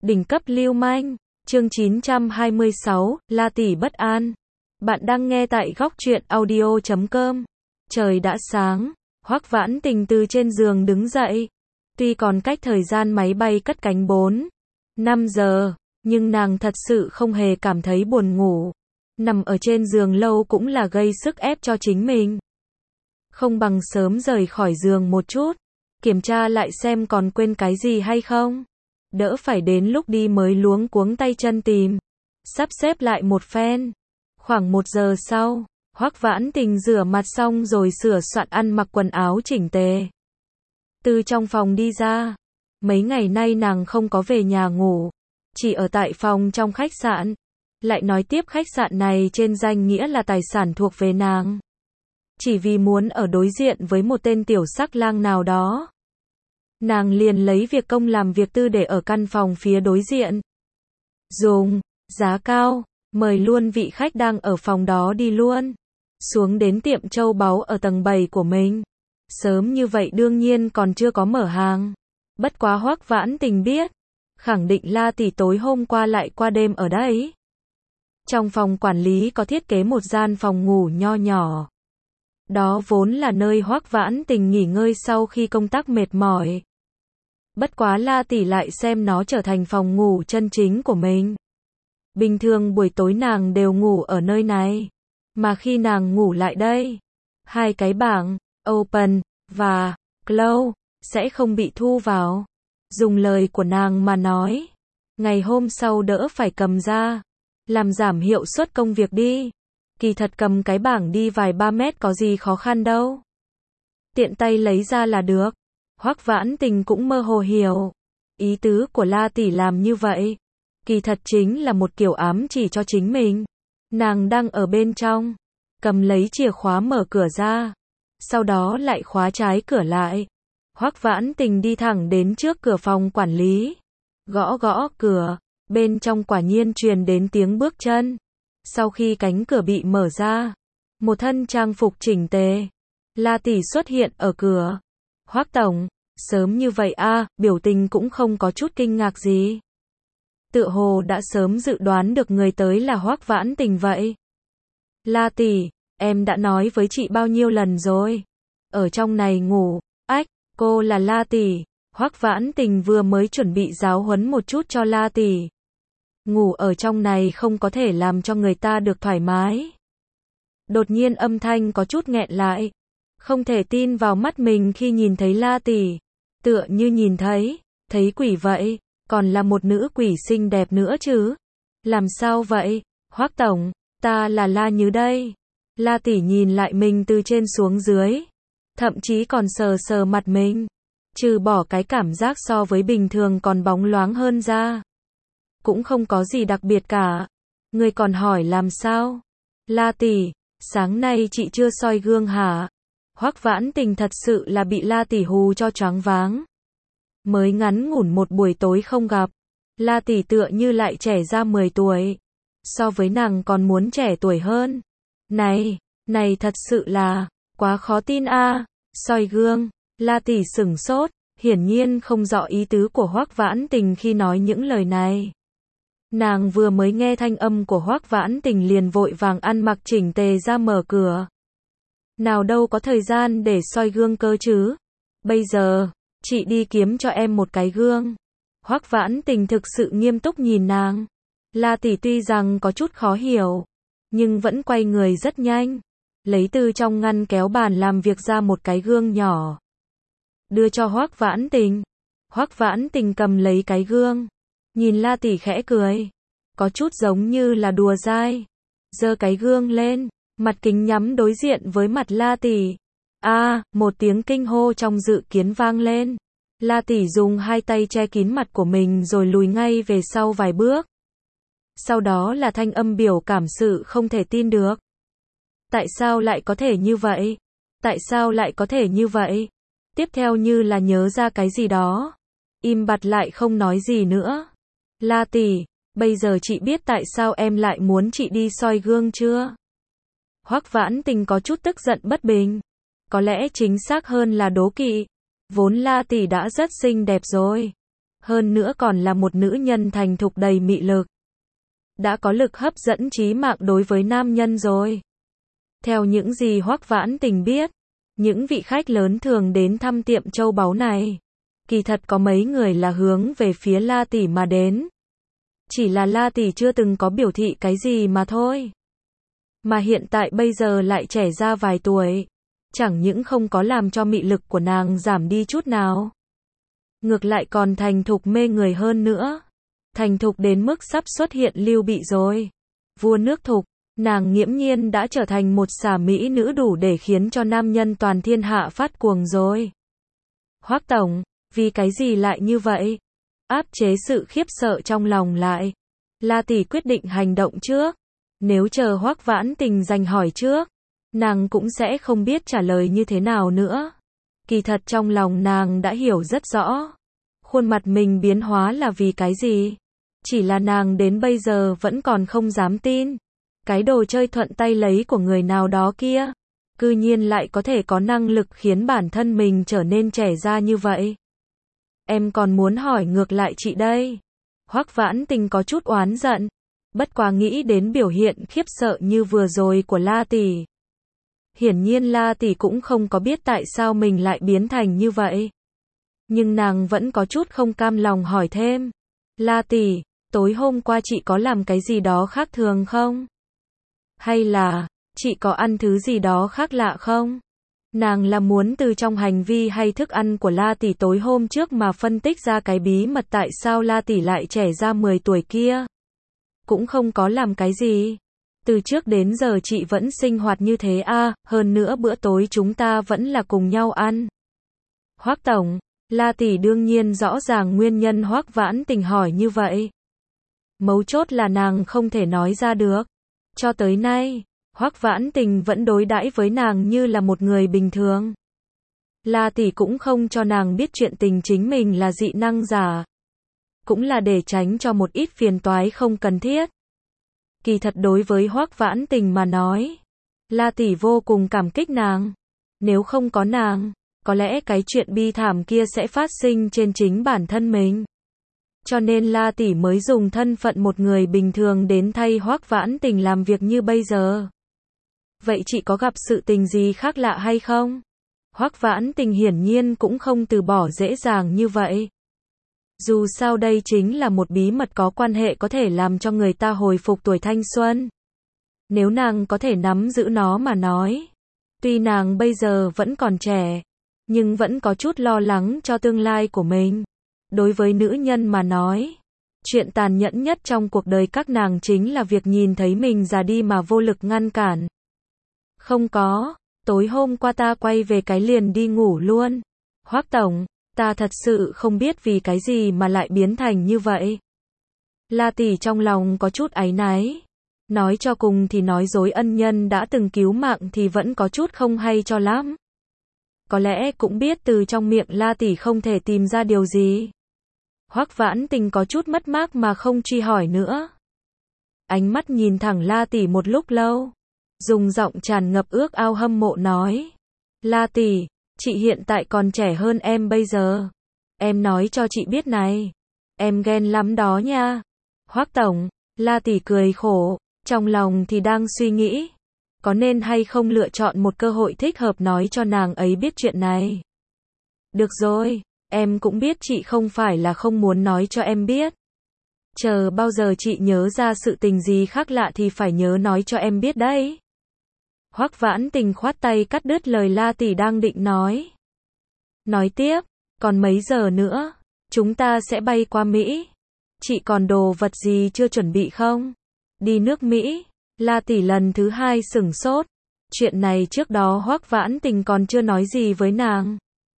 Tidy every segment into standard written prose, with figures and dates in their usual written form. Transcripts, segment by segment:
Đỉnh cấp lưu manh, chương 926, La tỷ bất an. Bạn đang nghe tại góc truyện audio.com. Trời đã sáng, Hoắc Vãn Tình từ trên giường đứng dậy. Tuy còn cách thời gian máy bay cất cánh 4-5 giờ, nhưng nàng thật sự không hề cảm thấy buồn ngủ. Nằm ở trên giường lâu cũng là gây sức ép cho chính mình. Không bằng sớm rời khỏi giường một chút, kiểm tra lại xem còn quên cái gì hay không. Đỡ phải đến lúc đi mới luống cuống tay chân tìm, sắp xếp lại một phen. Khoảng 1 giờ sau, Hoắc Vãn Tình rửa mặt xong rồi sửa soạn ăn mặc quần áo chỉnh tề. Từ trong phòng đi ra, mấy ngày nay nàng không có về nhà ngủ, chỉ ở tại phòng trong khách sạn. Lại nói tiếp khách sạn này trên danh nghĩa là tài sản thuộc về nàng. Chỉ vì muốn ở đối diện với một tên tiểu sắc lang nào đó, nàng liền lấy việc công làm việc tư để ở căn phòng phía đối diện. Dùng giá cao, mời luôn vị khách đang ở phòng đó đi luôn, xuống đến tiệm châu báu ở tầng 7 của mình. Sớm như vậy đương nhiên còn chưa có mở hàng. Bất quá Hoắc Vãn Tình biết, khẳng định La tỷ tối hôm qua lại qua đêm ở đấy. Trong phòng quản lý có thiết kế một gian phòng ngủ nho nhỏ. Đó vốn là nơi Hoắc Vãn Tình nghỉ ngơi sau khi công tác mệt mỏi. Bất quá La tỷ lại xem nó trở thành phòng ngủ chân chính của mình. Bình thường buổi tối nàng đều ngủ ở nơi này, mà khi nàng ngủ lại đây, hai cái bảng Open và Close sẽ không bị thu vào. Dùng lời của nàng mà nói, ngày hôm sau đỡ phải cầm ra, làm giảm hiệu suất công việc đi. Kỳ thật cầm cái bảng đi vài 3 mét có gì khó khăn đâu. Tiện tay lấy ra là được. Hoắc Vãn Tình cũng mơ hồ hiểu ý tứ của La tỷ làm như vậy, kỳ thật chính là một kiểu ám chỉ cho chính mình. Nàng đang ở bên trong, cầm lấy chìa khóa mở cửa ra, sau đó lại khóa trái cửa lại. Hoắc Vãn Tình đi thẳng đến trước cửa phòng quản lý, gõ gõ cửa, bên trong quả nhiên truyền đến tiếng bước chân. Sau khi cánh cửa bị mở ra, một thân trang phục chỉnh tề, La tỷ xuất hiện ở cửa. Hoắc tổng, sớm như vậy a, biểu tình cũng không có chút kinh ngạc gì. Tựa hồ đã sớm dự đoán được người tới là Hoắc Vãn Tình vậy. La tỷ, em đã nói với chị bao nhiêu lần rồi, ở trong này ngủ. Ách, cô là La tỷ. Hoắc Vãn Tình vừa mới chuẩn bị giáo huấn một chút cho La tỷ. Ngủ ở trong này không có thể làm cho người ta được thoải mái. Đột nhiên âm thanh có chút nghẹn lại, không thể tin vào mắt mình khi nhìn thấy La tỷ, tựa như nhìn thấy quỷ vậy, còn là một nữ quỷ xinh đẹp nữa chứ. Làm sao vậy? Hoắc tổng, ta là La Nhứ đây. La tỷ nhìn lại mình từ trên xuống dưới, thậm chí còn sờ sờ mặt mình, trừ bỏ cái cảm giác so với bình thường còn bóng loáng hơn ra, cũng không có gì đặc biệt cả. Người còn hỏi làm sao? La tỷ, sáng nay chị chưa soi gương hả? Hoắc Vãn Tình thật sự là bị La tỷ hù cho choáng váng. Mới ngắn ngủn một buổi tối không gặp, La tỷ tựa như lại trẻ ra 10 tuổi. So với nàng còn muốn trẻ tuổi hơn. Này thật sự là quá khó tin a. Soi gương, La tỷ sửng sốt, hiển nhiên không rõ ý tứ của Hoắc Vãn Tình khi nói những lời này. Nàng vừa mới nghe thanh âm của Hoắc Vãn Tình liền vội vàng ăn mặc chỉnh tề ra mở cửa. Nào đâu có thời gian để soi gương cơ chứ. Bây giờ, chị đi kiếm cho em một cái gương. Hoắc Vãn Tình thực sự nghiêm túc nhìn nàng. La tỷ tuy rằng có chút khó hiểu, nhưng vẫn quay người rất nhanh, lấy từ trong ngăn kéo bàn làm việc ra một cái gương nhỏ, đưa cho Hoắc Vãn Tình. Hoắc Vãn Tình cầm lấy cái gương, nhìn La tỷ khẽ cười, có chút giống như là đùa dai, giơ cái gương lên, mặt kính nhắm đối diện với mặt La tỷ. Một tiếng kinh hô trong dự kiến vang lên. La tỷ dùng hai tay che kín mặt của mình rồi lùi ngay về sau vài bước. Sau đó là thanh âm biểu cảm sự không thể tin được. Tại sao lại có thể như vậy? Tại sao lại có thể như vậy? Tiếp theo như là nhớ ra cái gì đó, im bặt lại không nói gì nữa. La tỷ, bây giờ chị biết tại sao em lại muốn chị đi soi gương chưa? Hoắc Vãn Tình có chút tức giận bất bình. Có lẽ chính xác hơn là đố kỵ. Vốn La tỷ đã rất xinh đẹp rồi. Hơn nữa còn là một nữ nhân thành thục đầy mị lực. Đã có lực hấp dẫn chí mạng đối với nam nhân rồi. Theo những gì Hoắc Vãn Tình biết, những vị khách lớn thường đến thăm tiệm châu báu này, kỳ thật có mấy người là hướng về phía La tỷ mà đến. Chỉ là La tỷ chưa từng có biểu thị cái gì mà thôi. Mà hiện tại bây giờ lại trẻ ra vài tuổi, chẳng những không có làm cho mị lực của nàng giảm đi chút nào, ngược lại còn thành thục mê người hơn nữa. Thành thục đến mức sắp xuất hiện Lưu Bị rồi. Vua nước Thục, nàng nghiễm nhiên đã trở thành một xà mỹ nữ đủ để khiến cho nam nhân toàn thiên hạ phát cuồng rồi. Hoắc tổng, vì cái gì lại như vậy? Áp chế sự khiếp sợ trong lòng lại, La tỷ quyết định hành động trước. Nếu chờ Hoắc Vãn Tình dành hỏi trước, nàng cũng sẽ không biết trả lời như thế nào nữa. Kỳ thật trong lòng nàng đã hiểu rất rõ, khuôn mặt mình biến hóa là vì cái gì. Chỉ là nàng đến bây giờ vẫn còn không dám tin. Cái đồ chơi thuận tay lấy của người nào đó kia, cư nhiên lại có thể có năng lực khiến bản thân mình trở nên trẻ ra như vậy. Em còn muốn hỏi ngược lại chị đây. Hoắc Vãn Tình có chút oán giận, bất quá nghĩ đến biểu hiện khiếp sợ như vừa rồi của La tỷ. Hiển nhiên La tỷ cũng không có biết tại sao mình lại biến thành như vậy. Nhưng nàng vẫn có chút không cam lòng hỏi thêm. La tỷ, tối hôm qua chị có làm cái gì đó khác thường không? Hay là, chị có ăn thứ gì đó khác lạ không? Nàng là muốn từ trong hành vi hay thức ăn của La tỷ tối hôm trước mà phân tích ra cái bí mật tại sao La tỷ lại trẻ ra 10 tuổi kia. Cũng không có làm cái gì. Từ trước đến giờ chị vẫn sinh hoạt như thế à, hơn nữa bữa tối chúng ta vẫn là cùng nhau ăn. Hoắc tổng, La tỷ đương nhiên rõ ràng nguyên nhân Hoắc Vãn Tình hỏi như vậy. Mấu chốt là nàng không thể nói ra được. Cho tới nay, Hoắc Vãn Tình vẫn đối đãi với nàng như là một người bình thường. La tỷ cũng không cho nàng biết chuyện tình chính mình là dị năng giả. Cũng là để tránh cho một ít phiền toái không cần thiết. Kỳ thật đối với Hoắc Vãn Tình mà nói, La tỷ vô cùng cảm kích nàng. Nếu không có nàng, có lẽ cái chuyện bi thảm kia sẽ phát sinh trên chính bản thân mình. Cho nên La tỷ mới dùng thân phận một người bình thường đến thay Hoắc Vãn Tình làm việc như bây giờ. Vậy chị có gặp sự tình gì khác lạ hay không? Hoắc Vãn Tình hiển nhiên cũng không từ bỏ dễ dàng như vậy. Dù sao đây chính là một bí mật có quan hệ có thể làm cho người ta hồi phục tuổi thanh xuân. Nếu nàng có thể nắm giữ nó mà nói. Tuy nàng bây giờ vẫn còn trẻ, nhưng vẫn có chút lo lắng cho tương lai của mình. Đối với nữ nhân mà nói, chuyện tàn nhẫn nhất trong cuộc đời các nàng chính là việc nhìn thấy mình già đi mà vô lực ngăn cản. Không có, tối hôm qua ta quay về cái liền đi ngủ luôn. Hoắc tổng, ta thật sự không biết vì cái gì mà lại biến thành như vậy. La tỷ trong lòng có chút áy náy. Nói cho cùng thì nói dối ân nhân đã từng cứu mạng thì vẫn có chút không hay cho lắm. Có lẽ cũng biết từ trong miệng La tỷ không thể tìm ra điều gì. Hoắc Vãn Tình có chút mất mát mà không truy hỏi nữa. Ánh mắt nhìn thẳng La tỷ một lúc lâu, dùng giọng tràn ngập ước ao hâm mộ nói. La tỷ, chị hiện tại còn trẻ hơn em bây giờ. Em nói cho chị biết này. Em ghen lắm đó nha. Hoắc tổng, La tỷ cười khổ, trong lòng thì đang suy nghĩ. Có nên hay không lựa chọn một cơ hội thích hợp nói cho nàng ấy biết chuyện này. Được rồi, em cũng biết chị không phải là không muốn nói cho em biết. Chờ bao giờ chị nhớ ra sự tình gì khác lạ thì phải nhớ nói cho em biết đấy. Hoắc Vãn Tình khoát tay cắt đứt lời La tỷ đang định nói. Nói tiếp, còn mấy giờ nữa, chúng ta sẽ bay qua Mỹ. Chị còn đồ vật gì chưa chuẩn bị không? Đi nước Mỹ. La tỷ lần thứ hai sửng sốt. Chuyện này trước đó Hoắc Vãn Tình còn chưa nói gì với nàng.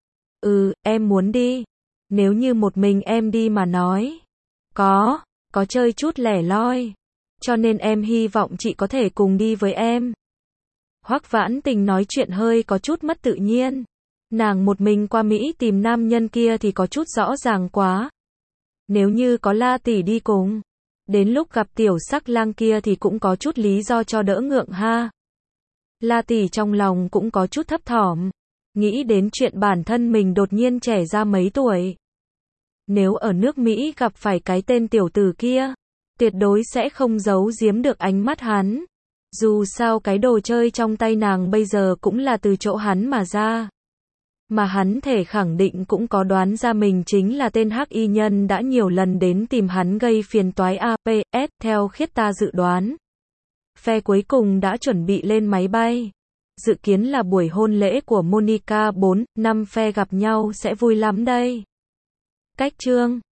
Em muốn đi. Nếu như một mình em đi mà nói. Có chơi chút lẻ loi. Cho nên em hy vọng chị có thể cùng đi với em. Hoắc Vãn Tình nói chuyện hơi có chút mất tự nhiên. Nàng một mình qua Mỹ tìm nam nhân kia thì có chút rõ ràng quá. Nếu như có La tỷ đi cùng, đến lúc gặp tiểu sắc lang kia thì cũng có chút lý do cho đỡ ngượng ha. La tỷ trong lòng cũng có chút thấp thỏm, nghĩ đến chuyện bản thân mình đột nhiên trẻ ra mấy tuổi. Nếu ở nước Mỹ gặp phải cái tên tiểu tử kia, tuyệt đối sẽ không giấu giếm được ánh mắt hắn. Dù sao cái đồ chơi trong tay nàng bây giờ cũng là từ chỗ hắn mà ra. Mà hắn thể khẳng định cũng có đoán ra mình chính là tên hắc y nhân đã nhiều lần đến tìm hắn gây phiền toái APS, theo Khiết ta dự đoán. Phe cuối cùng đã chuẩn bị lên máy bay. Dự kiến là buổi hôn lễ của Monica 4, 5 phe gặp nhau sẽ vui lắm đây. Cách chương